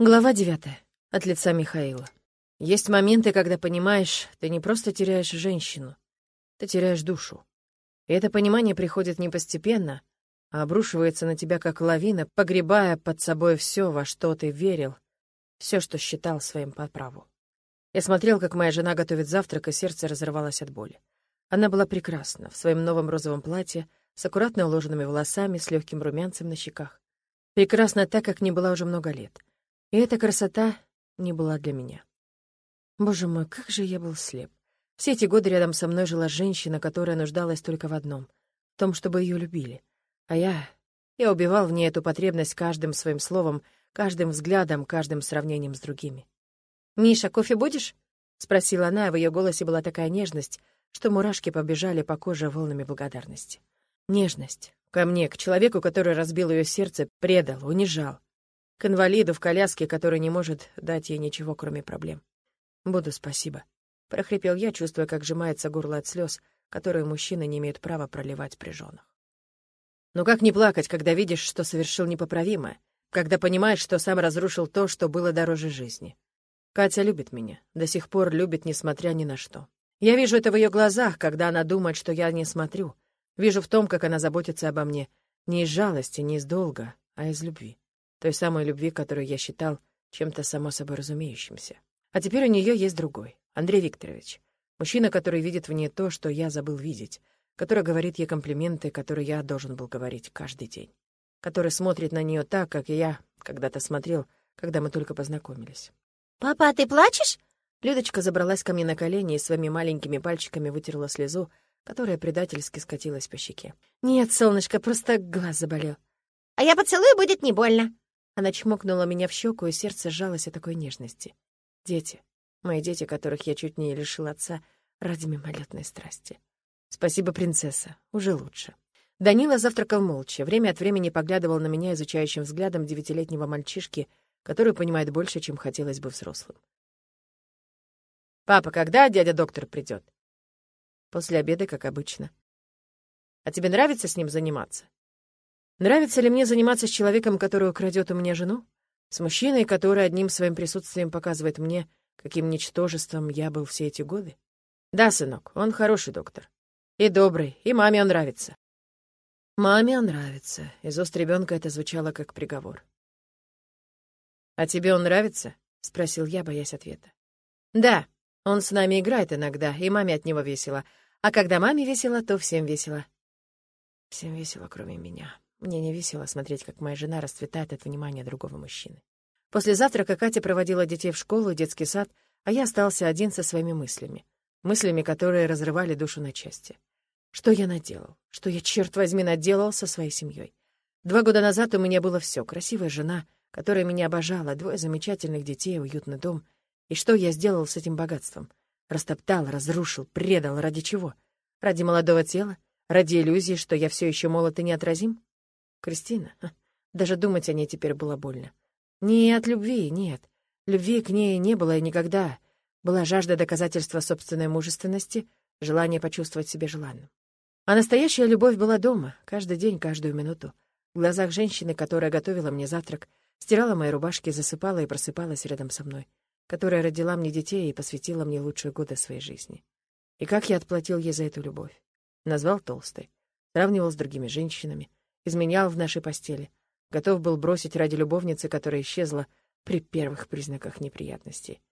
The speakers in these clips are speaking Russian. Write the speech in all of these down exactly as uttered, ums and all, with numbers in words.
Глава девятая. От лица Михаила. Есть моменты, когда понимаешь, ты не просто теряешь женщину, ты теряешь душу. И это понимание приходит не постепенно, а обрушивается на тебя как лавина, погребая под собой все, во что ты верил, все, что считал своим по праву. Я смотрел, как моя жена готовит завтрак, и сердце разрывалось от боли. Она была прекрасна в своем новом розовом платье, с аккуратно уложенными волосами, с легким румянцем на щеках. Прекрасна так, как не была уже много лет. И эта красота не была для меня. Боже мой, как же я был слеп. Все эти годы рядом со мной жила женщина, которая нуждалась только в одном — в том, чтобы ее любили. А я... Я убивал в ней эту потребность каждым своим словом, каждым взглядом, каждым сравнением с другими. «Миша, кофе будешь?» — спросила она, и в ее голосе была такая нежность, что мурашки побежали по коже волнами благодарности. Нежность. Ко мне, к человеку, который разбил ее сердце, предал, унижал. К инвалиду в коляске, который не может дать ей ничего, кроме проблем. «Буду, спасибо», — прохрипел я, чувствуя, как сжимается горло от слез, которые мужчины не имеют права проливать при женах. Но как не плакать, когда видишь, что совершил непоправимое, когда понимаешь, что сам разрушил то, что было дороже жизни? Катя любит меня, до сих пор любит, несмотря ни на что. Я вижу это в ее глазах, когда она думает, что я не смотрю. Вижу в том, как она заботится обо мне, не из жалости, не из долга, а из любви. Той самой любви, которую я считал чем-то само собой разумеющимся. А теперь у нее есть другой, Андрей Викторович. Мужчина, который видит в ней то, что я забыл видеть, который говорит ей комплименты, которые я должен был говорить каждый день, который смотрит на нее так, как и я когда-то смотрел, когда мы только познакомились. «Папа, а ты плачешь?» Людочка забралась ко мне на колени и своими маленькими пальчиками вытерла слезу, которая предательски скатилась по щеке. «Нет, солнышко, просто глаз заболел». «А я поцелую, будет не больно». Она чмокнула меня в щеку, и сердце сжалось от такой нежности. Дети. Мои дети, которых я чуть не лишил отца ради мимолетной страсти. Спасибо, принцесса. Уже лучше. Данила завтракал молча, время от времени поглядывал на меня изучающим взглядом девятилетнего мальчишки, который понимает больше, чем хотелось бы взрослым. «Папа, когда дядя-доктор придет?» «После обеда, как обычно». «А тебе нравится с ним заниматься?» «Нравится ли мне заниматься с человеком, который украдет у меня жену? С мужчиной, который одним своим присутствием показывает мне, каким ничтожеством я был все эти годы? Да, сынок, он хороший доктор. И добрый, и маме он нравится». «Маме он нравится». Из уст ребенка это звучало как приговор. «А тебе он нравится?» — спросил я, боясь ответа. «Да, он с нами играет иногда, и маме от него весело. А когда маме весело, то всем весело». Всем весело, кроме меня. Мне не весело смотреть, как моя жена расцветает от внимания другого мужчины. После завтрака Катя проводила детей в школу и детский сад, а я остался один со своими мыслями. Мыслями, которые разрывали душу на части. Что я наделал? Что я, черт возьми, наделал со своей семьей? Два года назад у меня было все: красивая жена, которая меня обожала, двое замечательных детей, уютный дом. И что я сделал с этим богатством? Растоптал, разрушил, предал. Ради чего? Ради молодого тела? Ради иллюзии, что я все еще молод и неотразим? Кристина? Даже думать о ней теперь было больно. Не от любви, нет. Любви к ней не было и никогда. Была жажда доказательства собственной мужественности, желание почувствовать себя желанным. А настоящая любовь была дома, каждый день, каждую минуту. В глазах женщины, которая готовила мне завтрак, стирала мои рубашки, засыпала и просыпалась рядом со мной, которая родила мне детей и посвятила мне лучшие годы своей жизни. И как я отплатил ей за эту любовь? Назвал толстой, сравнивал с другими женщинами, изменял в нашей постели, готов был бросить ради любовницы, которая исчезла при первых признаках неприятностей.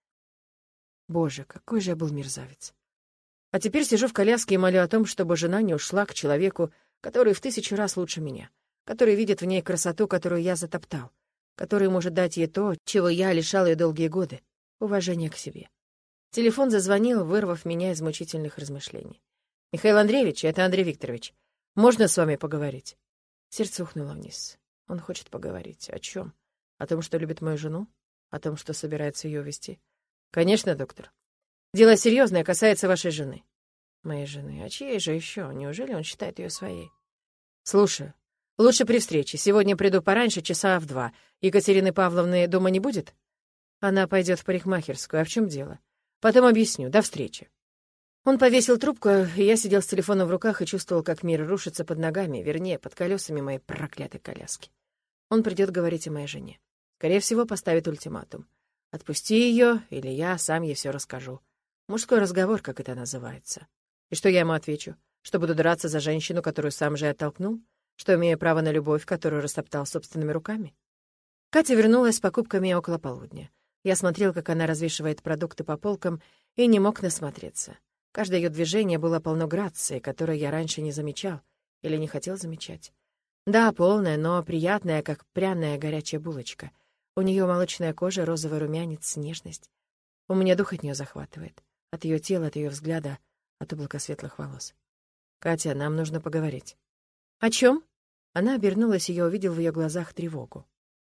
Боже, какой же я был мерзавец. А теперь сижу в коляске и молю о том, чтобы жена не ушла к человеку, который в тысячу раз лучше меня, который видит в ней красоту, которую я затоптал, который может дать ей то, чего я лишал ее долгие годы — уважение к себе. Телефон зазвонил, вырвав меня из мучительных размышлений. «Михаил Андреевич, это Андрей Викторович. Можно с вами поговорить?» Сердце ухнуло вниз. Он хочет поговорить. О чем? О том, что любит мою жену? О том, что собирается ее увезти? Конечно, доктор. Дело серьезное, касается вашей жены. Моей жены? А чьей же еще? Неужели он считает ее своей? Слушаю. Лучше при встрече. Сегодня приду пораньше, часа в два. Екатерины Павловны дома не будет? Она пойдет в парикмахерскую. А в чем дело? Потом объясню. До встречи. Он повесил трубку, и я сидел с телефоном в руках и чувствовал, как мир рушится под ногами, вернее, под колесами моей проклятой коляски. Он придет говорить о моей жене. Скорее всего, поставит ультиматум. Отпусти ее, или я сам ей все расскажу. Мужской разговор, как это называется. И что я ему отвечу? Что буду драться за женщину, которую сам же оттолкнул? Что имею право на любовь, которую растоптал собственными руками? Катя вернулась с покупками около полудня. Я смотрел, как она развешивает продукты по полкам, и не мог насмотреться. Каждое ее движение было полно грации, которую я раньше не замечал или не хотел замечать. Да, полная, но приятная, как пряная горячая булочка. У нее молочная кожа, розовый румянец, нежность. У меня дух от нее захватывает. От ее тела, от ее взгляда, от облака светлых волос. «Катя, нам нужно поговорить». «О чем?» Она обернулась, и я увидел в ее глазах тревогу.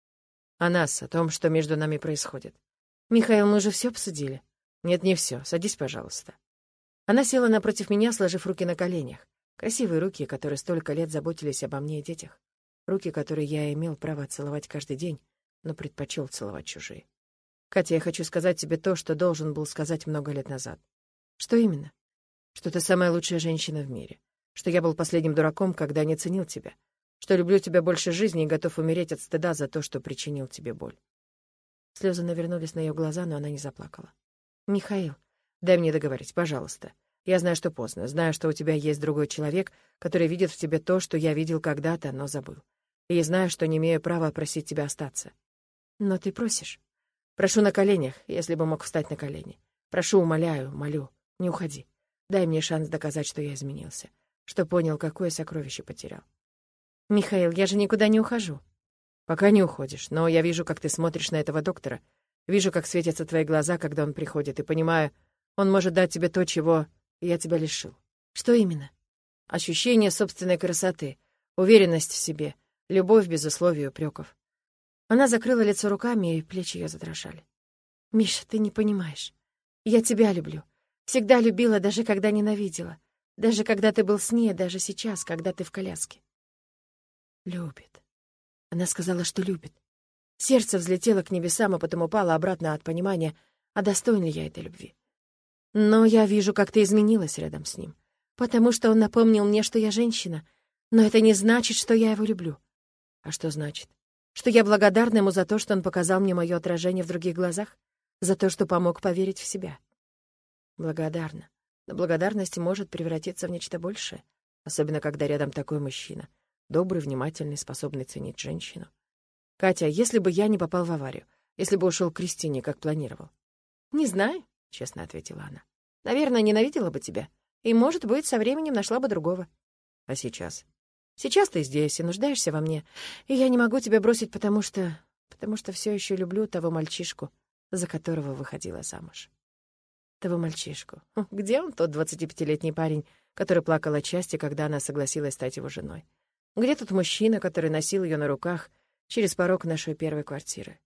«О нас, о том, что между нами происходит». «Михаил, мы же все обсудили». «Нет, не все. Садись, пожалуйста». Она села напротив меня, сложив руки на коленях. Красивые руки, которые столько лет заботились обо мне и детях. Руки, которые я имел право целовать каждый день, но предпочел целовать чужие. «Катя, я хочу сказать тебе то, что должен был сказать много лет назад». «Что именно?» «Что ты самая лучшая женщина в мире. Что я был последним дураком, когда не ценил тебя. Что люблю тебя больше жизни и готов умереть от стыда за то, что причинил тебе боль». Слезы навернулись на ее глаза, но она не заплакала. «Михаил, дай мне договорить, пожалуйста. Я знаю, что поздно, знаю, что у тебя есть другой человек, который видит в тебе то, что я видел когда-то, но забыл. И знаю, что не имею права просить тебя остаться. Но ты просишь. Прошу на коленях, если бы мог встать на колени. Прошу, умоляю, молю, не уходи. Дай мне шанс доказать, что я изменился, что понял, какое сокровище потерял». «Михаил, я же никуда не ухожу». «Пока не уходишь, но я вижу, как ты смотришь на этого доктора. Вижу, как светятся твои глаза, когда он приходит, и понимаю, он может дать тебе то, чего я тебя лишил». «Что именно?» «Ощущение собственной красоты, уверенность в себе, любовь без условий и упреков». Она закрыла лицо руками, и плечи ее задрожали. «Миша, ты не понимаешь. Я тебя люблю. Всегда любила, даже когда ненавидела. Даже когда ты был с ней, даже сейчас, когда ты в коляске». «Любит». Она сказала, что любит. Сердце взлетело к небесам, а потом упало обратно от понимания, а достоин ли я этой любви. Но я вижу, как ты изменилась рядом с ним, потому что он напомнил мне, что я женщина, но это не значит, что я его люблю. А что значит? Что я благодарна ему за то, что он показал мне мое отражение в других глазах, за то, что помог поверить в себя. Благодарна. Но благодарность может превратиться в нечто большее, особенно когда рядом такой мужчина, добрый, внимательный, способный ценить женщину. «Катя, если бы я не попал в аварию, если бы ушел к Кристине, как планировал?» «Не знаю», — честно ответила она. «Наверное, ненавидела бы тебя. И, может быть, со временем нашла бы другого». «А сейчас?» «Сейчас ты здесь и нуждаешься во мне. И я не могу тебя бросить, потому что... потому что все еще люблю того мальчишку, за которого выходила замуж». Того мальчишку. Где он, тот двадцатипятилетний парень, который плакал от счастья, когда она согласилась стать его женой? Где тот мужчина, который носил ее на руках через порог нашей первой квартиры?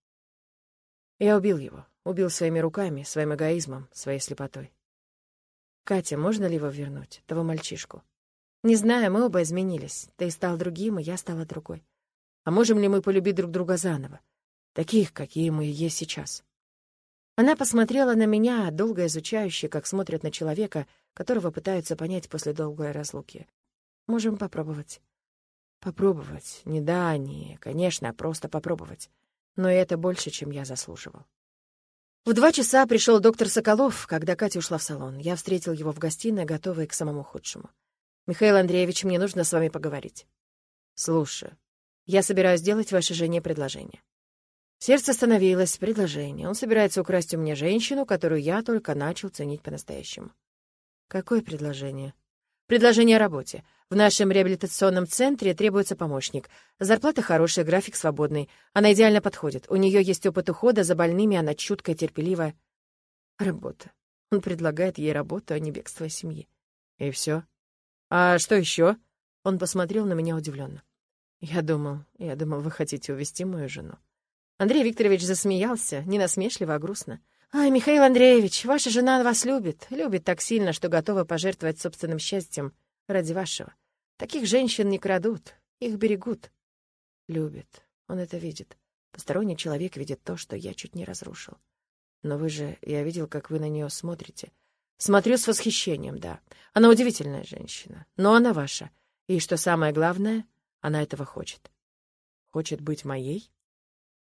Я убил его. Убил своими руками, своим эгоизмом, своей слепотой. «Катя, можно ли его вернуть, того мальчишку?» «Не знаю, мы оба изменились. Ты стал другим, и я стала другой. А можем ли мы полюбить друг друга заново? Таких, какие мы есть сейчас?» Она посмотрела на меня, долго изучающе, как смотрят на человека, которого пытаются понять после долгой разлуки. «Можем попробовать». Попробовать. Не да, не, конечно, а просто попробовать. Но это больше, чем я заслуживал. В два часа пришел доктор Соколов, когда Катя ушла в салон. Я встретил его в гостиной, готовый к самому худшему. «Михаил Андреевич, мне нужно с вами поговорить». «Слушаю. Я собираюсь сделать вашей жене предложение». Сердце остановилось. Предложение. Он собирается украсть у меня женщину, которую я только начал ценить по-настоящему. «Какое предложение?» «Предложение о работе. В нашем реабилитационном центре требуется помощник. Зарплата хорошая, график свободный. Она идеально подходит. У нее есть опыт ухода за больными, она чуткая, терпеливая». Работа. Он предлагает ей работу, а не бегство из семьи. И все. «А что еще?» Он посмотрел на меня удивленно. «Я думал, я думал, вы хотите увезти мою жену». Андрей Викторович засмеялся, не насмешливо, а грустно. «Ай, Михаил Андреевич, ваша жена вас любит, любит так сильно, что готова пожертвовать собственным счастьем ради вашего. Таких женщин не крадут, их берегут». Любит, он это видит. Посторонний человек видит то, что я чуть не разрушил. Но вы же, я видел, как вы на нее смотрите. Смотрю с восхищением, да. Она удивительная женщина, но она ваша. И, что самое главное, она этого хочет. Хочет быть моей?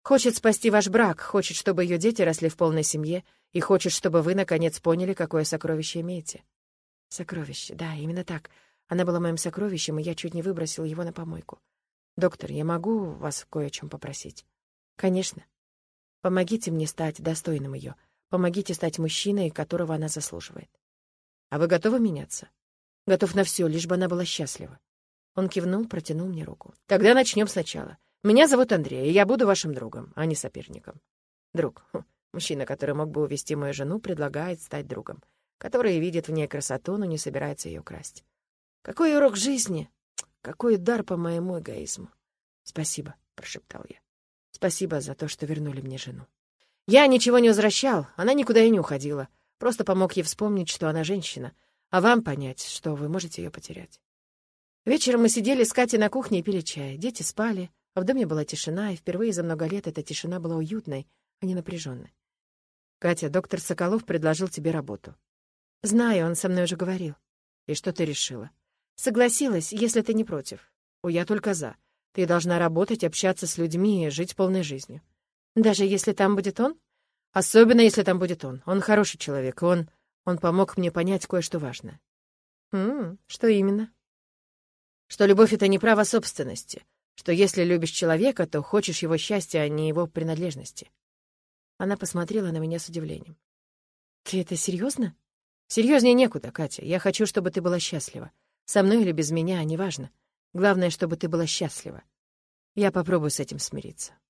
Хочет спасти ваш брак, хочет, чтобы ее дети росли в полной семье, и хочет, чтобы вы, наконец, поняли, какое сокровище имеете. Сокровище, да, именно так. Она была моим сокровищем, и я чуть не выбросил его на помойку. Доктор, я могу вас кое о чем попросить? Конечно. Помогите мне стать достойным ее. Помогите стать мужчиной, которого она заслуживает. А вы готовы меняться? Готов на все, лишь бы она была счастлива. Он кивнул, протянул мне руку. Тогда начнем сначала. Меня зовут Андрей, и я буду вашим другом, а не соперником. Друг. Хм. Мужчина, который мог бы увести мою жену, предлагает стать другом, который видит в ней красоту, но не собирается ее красть. Какой урок жизни! Какой удар по моему эгоизму! Спасибо, прошептал я. Спасибо за то, что вернули мне жену. Я ничего не возвращал, она никуда и не уходила. Просто помог ей вспомнить, что она женщина, а вам понять, что вы можете ее потерять. Вечером мы сидели с Катей на кухне и пили чай. Дети спали, а в доме была тишина, и впервые за много лет эта тишина была уютной, а не напряженной. «Катя, доктор Соколов предложил тебе работу». «Знаю, он со мной уже говорил». «И что ты решила?» «Согласилась, если ты не против». «О, я только за. Ты должна работать, общаться с людьми и жить полной жизнью». «Даже если там будет он?» «Особенно, если там будет он. Он хороший человек, и он... он помог мне понять кое-что важное». «М-м, что именно?» «Что любовь — это не право собственности. Что если любишь человека, то хочешь его счастья, а не его принадлежности». Она посмотрела на меня с удивлением. «Ты это серьезно?» «Серьезнее некуда, Катя. Я хочу, чтобы ты была счастлива. Со мной или без меня, неважно. Главное, чтобы ты была счастлива. Я попробую с этим смириться».